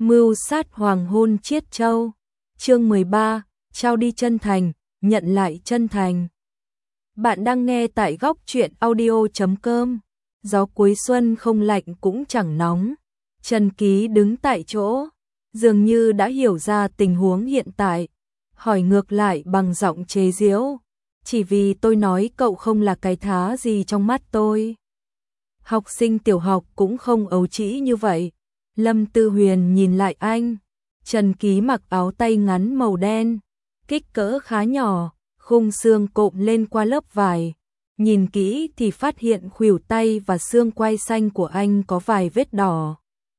Mưu sát hoàng hôn Chiết Châu. Chương 13, trao đi chân thành, nhận lại chân thành. Bạn đang nghe tại góc truyện audio.com. Gió cuối xuân không lạnh cũng chẳng nóng. Trần Ký đứng tại chỗ, dường như đã hiểu ra tình huống hiện tại, hỏi ngược lại bằng giọng chế giễu. Chỉ vì tôi nói cậu không là cái thá gì trong mắt tôi. Học sinh tiểu học cũng không ấu trĩ như vậy. Lâm Tư Huyền nhìn lại anh. Trần Ký mặc áo tay ngắn màu đen, kích cỡ khá nhỏ, khung xương cộm lên qua lớp vải. Nhìn kỹ thì phát hiện khuỷu tay và xương quai xanh của anh có vài vết đỏ.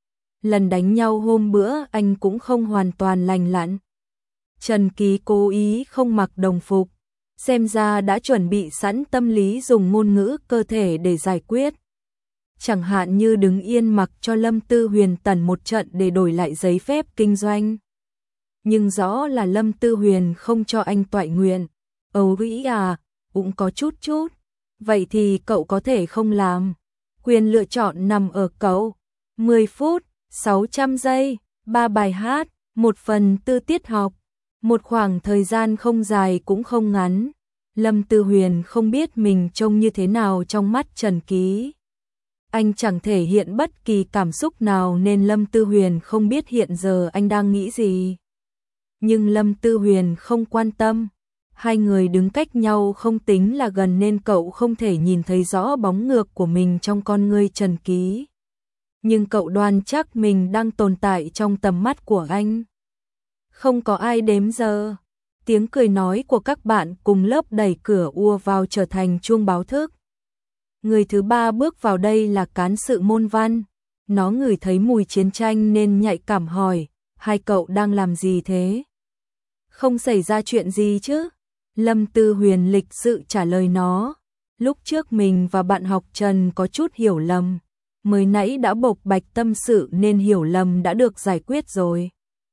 Lần đánh nhau hôm bữa anh cũng không hoàn toàn lành lặn. Trần Ký cố ý không mặc đồng phục, xem ra đã chuẩn bị sẵn tâm lý dùng ngôn ngữ cơ thể để giải quyết. Chẳng hạn như đứng yên mặc cho Lâm Tư Huyền tẩn một trận để đổi lại giấy phép kinh doanh. Nhưng rõ là Lâm Tư Huyền không cho anh toại nguyện. Ấu vĩ à, cũng có chút. Vậy thì cậu có thể không làm. Quyền lựa chọn nằm ở cậu. 10 phút, 600 giây, 3 bài hát, 1 phần tư tiết học. Một khoảng thời gian không dài cũng không ngắn. Lâm Tư Huyền không biết mình trông như thế nào trong mắt Trần Ký. Anh chẳng thể hiện bất kỳ cảm xúc nào nên Lâm Tư Huyền không biết hiện giờ anh đang nghĩ gì. Nhưng Lâm Tư Huyền không quan tâm. Hai người đứng cách nhau không tính là gần nên cậu không thể nhìn thấy rõ bóng ngược của mình trong con ngươi Trần Ký. Nhưng cậu đoan chắc mình đang tồn tại trong tầm mắt của anh. Không có ai đếm giờ. Tiếng cười nói của các bạn cùng lớp đẩy cửa ùa vào trở thành chuông báo thức. Người thứ ba bước vào đây là cán sự môn văn. Nó ngửi thấy mùi chiến tranh nên nhạy cảm hỏi, hai cậu đang làm gì thế? Không xảy ra chuyện gì chứ? Lâm Tư Huyền lịch sự trả lời nó. Lúc trước mình và bạn học Trần có chút hiểu lầm. Mới nãy đã bộc bạch tâm sự nên hiểu lầm đã được giải quyết rồi.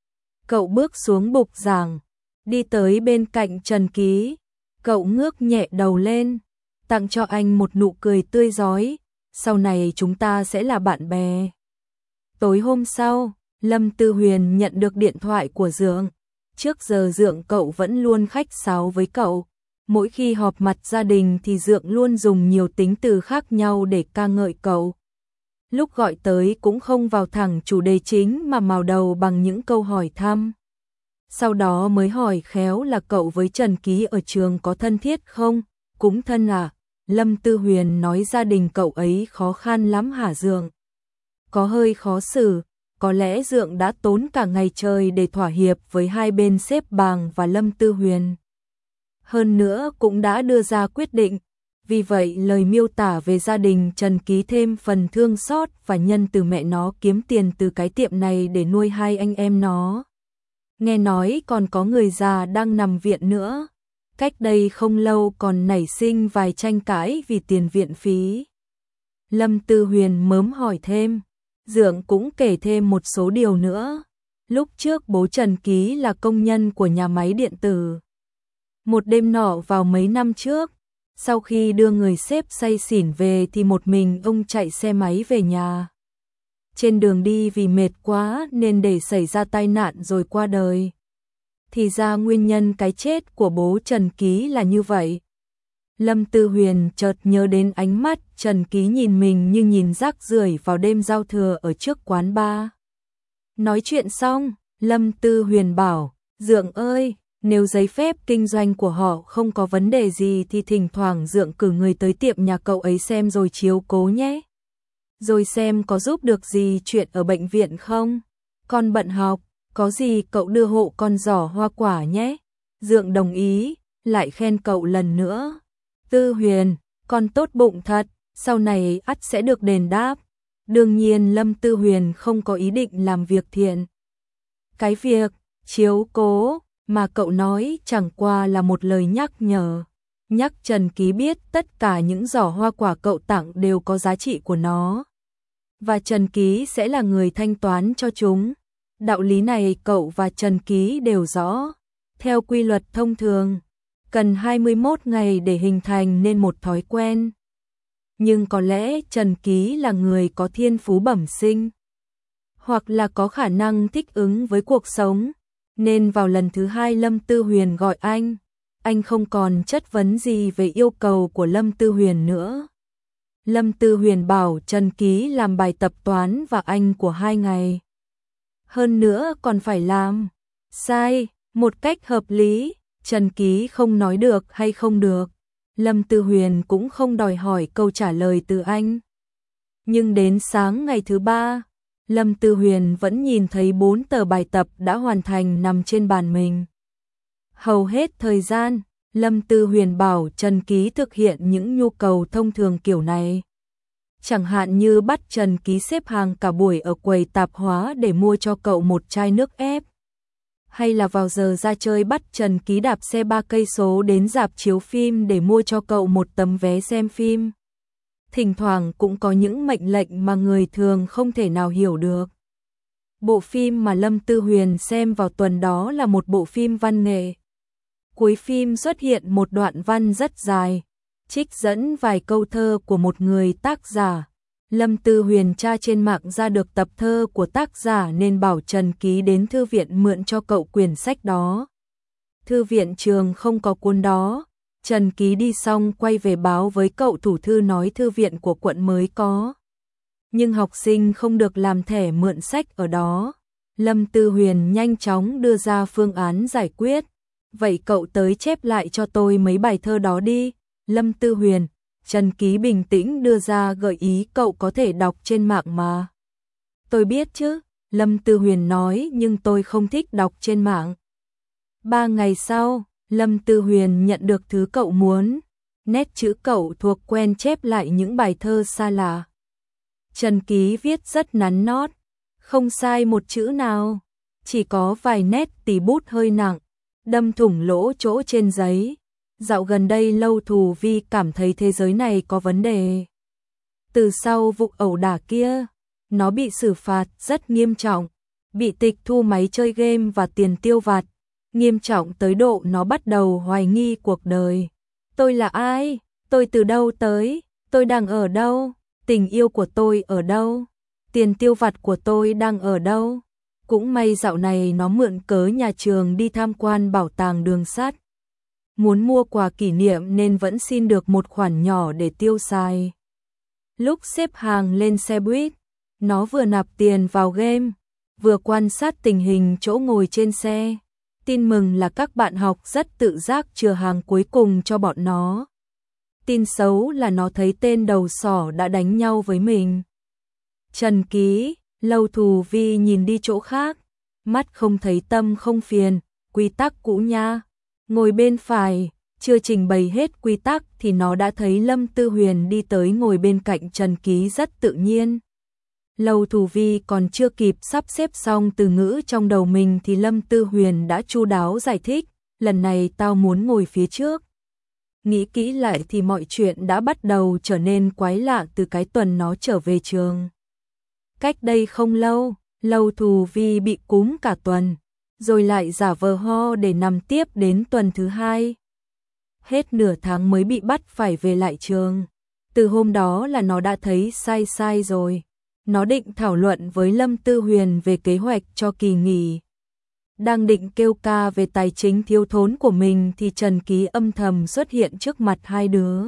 Cậu bước xuống bục giảng, đi tới bên cạnh Trần Ký. Cậu ngước nhẹ đầu lên, tặng cho anh một nụ cười tươi rói. Sau này chúng ta sẽ là bạn bè. Tối hôm sau, Lâm Tư Huyền nhận được điện thoại của Dượng. Trước giờ Dượng cậu vẫn luôn khách sáo với cậu. Mỗi khi họp mặt gia đình thì Dượng luôn dùng nhiều tính từ khác nhau để ca ngợi cậu. Lúc gọi tới cũng không vào thẳng chủ đề chính mà mào đầu bằng những câu hỏi thăm. Sau đó mới hỏi khéo là cậu với Trần Ký ở trường có thân thiết không? Cũng thân à? Lâm Tư Huyền nói gia đình cậu ấy khó khăn lắm hả Dượng? Có hơi khó xử, có lẽ Dượng đã tốn cả ngày trời để thỏa hiệp với hai bên xếp Bàng và Lâm Tư Huyền. Hơn nữa cũng đã đưa ra quyết định, vì vậy lời miêu tả về gia đình Trần Ký thêm phần thương xót và nhân từ mẹ nó kiếm tiền từ cái tiệm này để nuôi hai anh em nó. Nghe nói còn có người già đang nằm viện nữa. Cách đây không lâu còn nảy sinh vài tranh cãi vì tiền viện phí. Lâm Tư Huyền mớm hỏi thêm. Dượng cũng kể thêm một số điều nữa. Lúc trước bố Trần Ký là công nhân của nhà máy điện tử. Một đêm nọ vào mấy năm trước, sau khi đưa người sếp say xỉn về thì một mình ông chạy xe máy về nhà. Trên đường đi vì mệt quá nên để xảy ra tai nạn rồi qua đời. Thì ra nguyên nhân cái chết của bố Trần Ký là như vậy. Lâm Tư Huyền chợt nhớ đến ánh mắt Trần Ký nhìn mình như nhìn rác rưởi vào đêm giao thừa ở trước quán bar. Nói chuyện xong, Lâm Tư Huyền bảo, Dượng ơi, nếu giấy phép kinh doanh của họ không có vấn đề gì thì thỉnh thoảng Dượng cử người tới tiệm nhà cậu ấy xem rồi chiếu cố nhé. Rồi xem có giúp được gì chuyện ở bệnh viện không? Con bận học, có gì cậu đưa hộ con giỏ hoa quả nhé. Dượng đồng ý, lại khen cậu lần nữa. Tư Huyền, con tốt bụng thật, sau này ắt sẽ được đền đáp. Đương nhiên Lâm Tư Huyền không có ý định làm việc thiện. Cái việc chiếu cố mà cậu nói chẳng qua là một lời nhắc nhở. Nhắc Trần Ký biết tất cả những giỏ hoa quả cậu tặng đều có giá trị của nó. Và Trần Ký sẽ là người thanh toán cho chúng. Đạo lý này cậu và Trần Ký đều rõ. Theo quy luật thông thường, cần 21 ngày để hình thành nên một thói quen. Nhưng có lẽ Trần Ký là người có thiên phú bẩm sinh. hoặc là có khả năng thích ứng với cuộc sống, nên vào lần thứ hai Lâm Tư Huyền gọi anh không còn chất vấn gì về yêu cầu của Lâm Tư Huyền nữa. Lâm Tư Huyền bảo Trần Ký làm bài tập toán và Anh của 2 ngày. Hơn nữa còn phải làm sai, một cách hợp lý. Trần Ký không nói được hay không được. Lâm Tư Huyền cũng không đòi hỏi câu trả lời từ anh. Nhưng đến sáng ngày thứ 3, Lâm Tư Huyền vẫn nhìn thấy 4 tờ bài tập đã hoàn thành nằm trên bàn mình. Hầu hết thời gian, Lâm Tư Huyền bảo Trần Ký thực hiện những nhu cầu thông thường kiểu này. Chẳng hạn như bắt Trần Ký xếp hàng cả buổi ở quầy tạp hóa để mua cho cậu một chai nước ép. Hay là vào giờ ra chơi bắt Trần Ký đạp xe 3 cây số đến rạp chiếu phim để mua cho cậu một tấm vé xem phim. Thỉnh thoảng cũng có những mệnh lệnh mà người thường không thể nào hiểu được. Bộ phim mà Lâm Tư Huyền xem vào tuần đó là một bộ phim văn nghệ. Cuối phim xuất hiện một đoạn văn rất dài, trích dẫn vài câu thơ của một người tác giả. Lâm Tư Huyền tra trên mạng ra được tập thơ của tác giả nên bảo Trần Ký đến thư viện mượn cho cậu quyển sách đó. Thư viện trường không có cuốn đó. Trần Ký đi xong quay về báo với cậu thủ thư nói thư viện của quận mới có. Nhưng học sinh không được làm thẻ mượn sách ở đó. Lâm Tư Huyền nhanh chóng đưa ra phương án giải quyết. Vậy cậu tới chép lại cho tôi mấy bài thơ đó đi. Lâm Tư Huyền, Trần Ký bình tĩnh đưa ra gợi ý cậu có thể đọc trên mạng mà. Tôi biết chứ, Lâm Tư Huyền nói nhưng tôi không thích đọc trên mạng. 3 ngày sau, Lâm Tư Huyền nhận được thứ cậu muốn. Nét chữ cậu thuộc quen chép lại những bài thơ xa lạ. Trần Ký viết rất nắn nót, không sai một chữ nào. Chỉ có vài nét tì bút hơi nặng, đâm thủng lỗ chỗ trên giấy. Dạo gần đây Lâu Thù Vi cảm thấy thế giới này có vấn đề. Từ sau vụ ẩu đả kia, nó bị xử phạt rất nghiêm trọng, bị tịch thu máy chơi game và tiền tiêu vặt, nghiêm trọng tới độ nó bắt đầu hoài nghi cuộc đời. Tôi là ai? Tôi từ đâu tới? Tôi đang ở đâu? Tình yêu của tôi ở đâu? Tiền tiêu vặt của tôi đang ở đâu? Cũng may dạo này nó mượn cớ nhà trường đi tham quan bảo tàng đường sắt. Muốn mua quà kỷ niệm nên vẫn xin được một khoản nhỏ để tiêu xài. Lúc xếp hàng lên xe buýt, nó vừa nạp tiền vào game, vừa quan sát tình hình chỗ ngồi trên xe. Tin mừng là các bạn học rất tự giác chừa hàng cuối cùng cho bọn nó. Tin xấu là nó thấy tên đầu sỏ đã đánh nhau với mình. Trần Ký, Lâu Thù Vi nhìn đi chỗ khác, mắt không thấy tâm không phiền, quy tắc cũ nha. Ngồi bên phải, chưa trình bày hết quy tắc thì nó đã thấy Lâm Tư Huyền đi tới ngồi bên cạnh Trần Ký rất tự nhiên. Lâu Thù Vi còn chưa kịp sắp xếp xong từ ngữ trong đầu mình thì Lâm Tư Huyền đã chu đáo giải thích, lần này tao muốn ngồi phía trước. Nghĩ kỹ lại thì mọi chuyện đã bắt đầu trở nên quái lạ từ cái tuần nó trở về trường. Cách đây không lâu, Lâu Thù Vi bị cúm cả tuần, rồi lại giả vờ ho để nằm tiếp đến tuần thứ 2. Hết nửa tháng mới bị bắt phải về lại trường. Từ hôm đó là nó đã thấy sai rồi. Nó định thảo luận với Lâm Tư Huyền về kế hoạch cho kỳ nghỉ. Đang định kêu ca về tài chính thiếu thốn của mình thì Trần Ký âm thầm xuất hiện trước mặt hai đứa.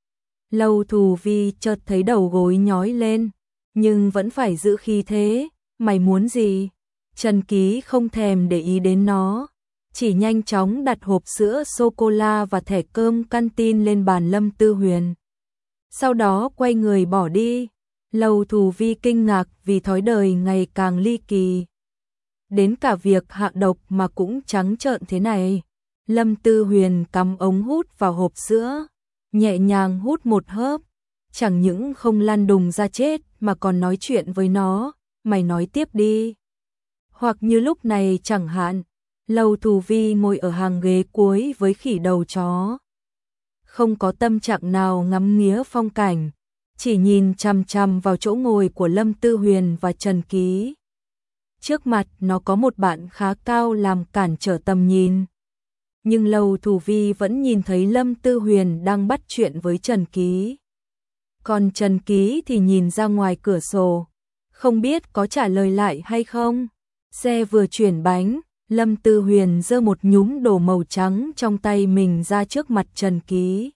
Lâu Thù Vi chợt thấy đầu gối nhói lên, nhưng vẫn phải giữ khí thế. Mày muốn gì? Trần Ký không thèm để ý đến nó, chỉ nhanh chóng đặt hộp sữa sô-cô-la và thẻ cơm canteen lên bàn Lâm Tư Huyền. Sau đó quay người bỏ đi. Lâu Thù Vi kinh ngạc vì thói đời ngày càng ly kỳ. Đến cả việc hạ độc mà cũng trắng trợn thế này. Lâm Tư Huyền cắm ống hút vào hộp sữa, nhẹ nhàng hút một hớp, chẳng những không lăn đùng ra chết mà còn nói chuyện với nó, mày nói tiếp đi. Hoặc như lúc này chẳng hạn, Lâu Thù Vi ngồi ở hàng ghế cuối với khỉ đầu chó. Không có tâm trạng nào ngắm nghía phong cảnh, chỉ nhìn chằm chằm vào chỗ ngồi của Lâm Tư Huyền và Trần Ký. Trước mặt nó có một bạn khá cao làm cản trở tầm nhìn. Nhưng Lâu Thù Vi vẫn nhìn thấy Lâm Tư Huyền đang bắt chuyện với Trần Ký. Còn Trần Ký thì nhìn ra ngoài cửa sổ, không biết có trả lời lại hay không. Xe vừa chuyển bánh, Lâm Tư Huyền giơ một nhúm đồ màu trắng trong tay mình ra trước mặt Trần Ký.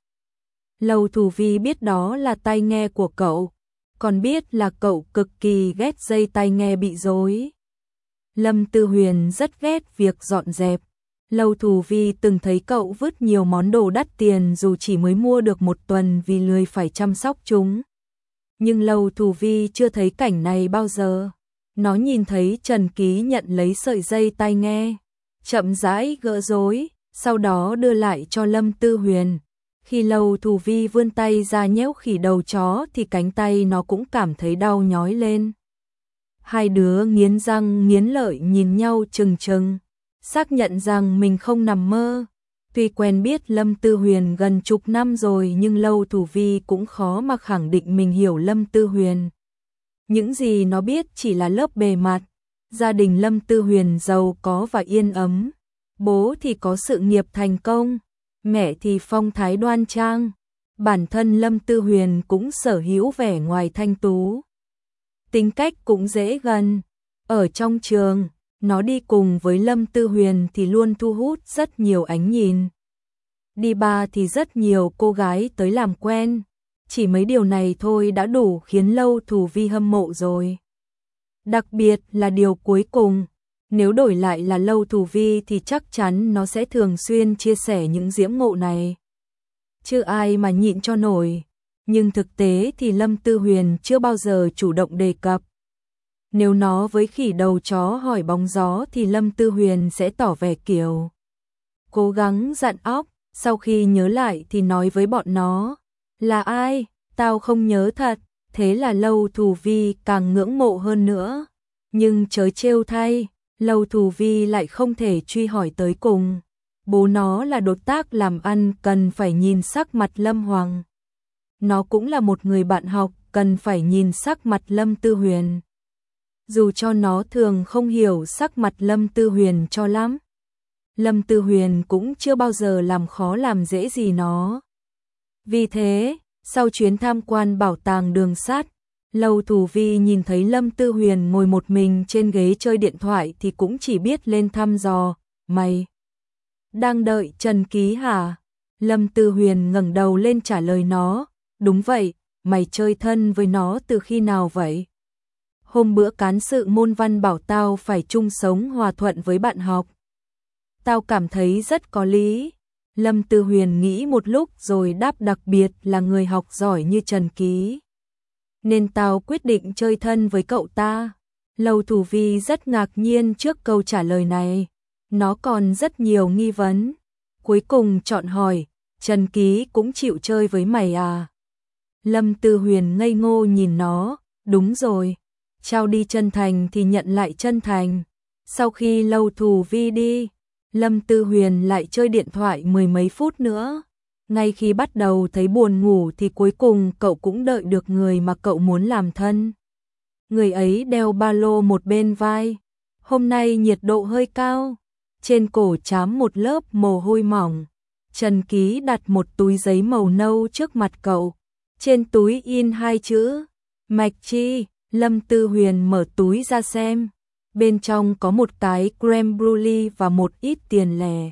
Lâu Thủ Vi biết đó là tai nghe của cậu, còn biết là cậu cực kỳ ghét dây tai nghe bị rối. Lâm Tư Huyền rất ghét việc dọn dẹp. Lâu Thủ Vi từng thấy cậu vứt nhiều món đồ đắt tiền dù chỉ mới mua được một tuần vì lười phải chăm sóc chúng. Nhưng Lâu Thủ Vi chưa thấy cảnh này bao giờ. Nó nhìn thấy Trần Ký nhận lấy sợi dây tai nghe, chậm rãi gỡ rối, sau đó đưa lại cho Lâm Tư Huyền. Khi Lâu Thủ Vi vươn tay ra nhéo khỉ đầu chó thì cánh tay nó cũng cảm thấy đau nhói lên. Hai đứa nghiến răng nghiến lợi nhìn nhau chừng chừng, xác nhận rằng mình không nằm mơ. Tuy quen biết Lâm Tư Huyền gần chục năm rồi nhưng Lâu Thủ Vi cũng khó mà khẳng định mình hiểu Lâm Tư Huyền. Những gì nó biết chỉ là lớp bề mặt. Gia đình Lâm Tư Huyền giàu có và yên ấm. Bố thì có sự nghiệp thành công, mẹ thì phong thái đoan trang. Bản thân Lâm Tư Huyền cũng sở hữu vẻ ngoài thanh tú. Tính cách cũng dễ gần. Ở trong trường, nó đi cùng với Lâm Tư Huyền thì luôn thu hút rất nhiều ánh nhìn. Đi bar thì rất nhiều cô gái tới làm quen. Chỉ mấy điều này thôi đã đủ khiến Lâu Thủ Vi hâm mộ rồi. Đặc biệt là điều cuối cùng, nếu đổi lại là Lâu Thủ Vi thì chắc chắn nó sẽ thường xuyên chia sẻ những diễm ngộ này. Chứ ai mà nhịn cho nổi. Nhưng thực tế thì Lâm Tư Huyền chưa bao giờ chủ động đề cập. Nếu nó với khỉ đầu chó hỏi bóng gió thì Lâm Tư Huyền sẽ tỏ vẻ kiểu cố gắng dặn óc, sau khi nhớ lại thì nói với bọn nó. Là ai? Tao không nhớ thật. Thế là Lâu Thủ Vi càng ngưỡng mộ hơn nữa. Nhưng chớ trêu thay, Lâu Thủ Vi lại không thể truy hỏi tới cùng. Bố nó là đối tác làm ăn cần phải nhìn sắc mặt Lâm Hoàng. Nó cũng là một người bạn học cần phải nhìn sắc mặt Lâm Tư Huyền. Dù cho nó thường không hiểu sắc mặt Lâm Tư Huyền cho lắm. Lâm Tư Huyền cũng chưa bao giờ làm khó làm dễ gì nó. Vì thế, sau chuyến tham quan bảo tàng đường sắt, Lâu Thủ Vi nhìn thấy Lâm Tư Huyền ngồi một mình trên ghế chơi điện thoại thì cũng chỉ biết lên thăm dò. Mày đang đợi Trần Ký hả? Lâm Tư Huyền ngẩng đầu lên trả lời nó. Đúng vậy, mày chơi thân với nó từ khi nào vậy? Hôm bữa cán sự môn văn bảo tao phải chung sống hòa thuận với bạn học. Tao cảm thấy rất có lý. Lâm Tư Huyền nghĩ một lúc rồi đáp, đặc biệt là người học giỏi như Trần Ký. Nên tao quyết định chơi thân với cậu ta. Lâu Thủ Vi rất ngạc nhiên trước câu trả lời này. Nó còn rất nhiều nghi vấn. Cuối cùng chọn hỏi, Trần Ký cũng chịu chơi với mày à? Lâm Tư Huyền ngây ngô nhìn nó. Đúng rồi. Trao đi chân thành thì nhận lại chân thành. Sau khi Lâu Thủ Vi đi, Lâm Tư Huyền lại chơi điện thoại mười mấy phút nữa. Ngay khi bắt đầu thấy buồn ngủ thì cuối cùng cậu cũng đợi được người mà cậu muốn làm thân. Người ấy đeo ba lô một bên vai. Hôm nay nhiệt độ hơi cao. Trên cổ trám một lớp mồ hôi mỏng. Trần Ký đặt một túi giấy màu nâu trước mặt cậu. Trên túi in hai chữ Mạch Chi. Lâm Tư Huyền mở túi ra xem. Bên trong có một cái creme brulee và một ít tiền lẻ.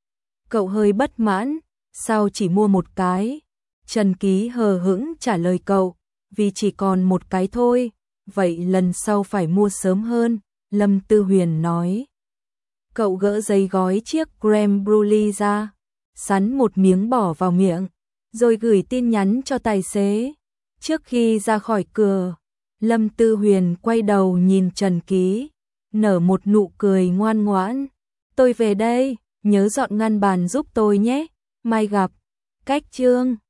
Cậu hơi bất mãn, sao chỉ mua một cái? Trần Ký hờ hững trả lời cậu, vì chỉ còn một cái thôi, vậy lần sau phải mua sớm hơn, Lâm Tư Huyền nói. Cậu gỡ giấy gói chiếc creme brulee ra, sắn một miếng bỏ vào miệng, rồi gửi tin nhắn cho tài xế. Trước khi ra khỏi cửa, Lâm Tư Huyền quay đầu nhìn Trần Ký, nở một nụ cười ngoan ngoãn. Tôi về đây, nhớ dọn ngăn bàn giúp tôi nhé, mai gặp. Cách chương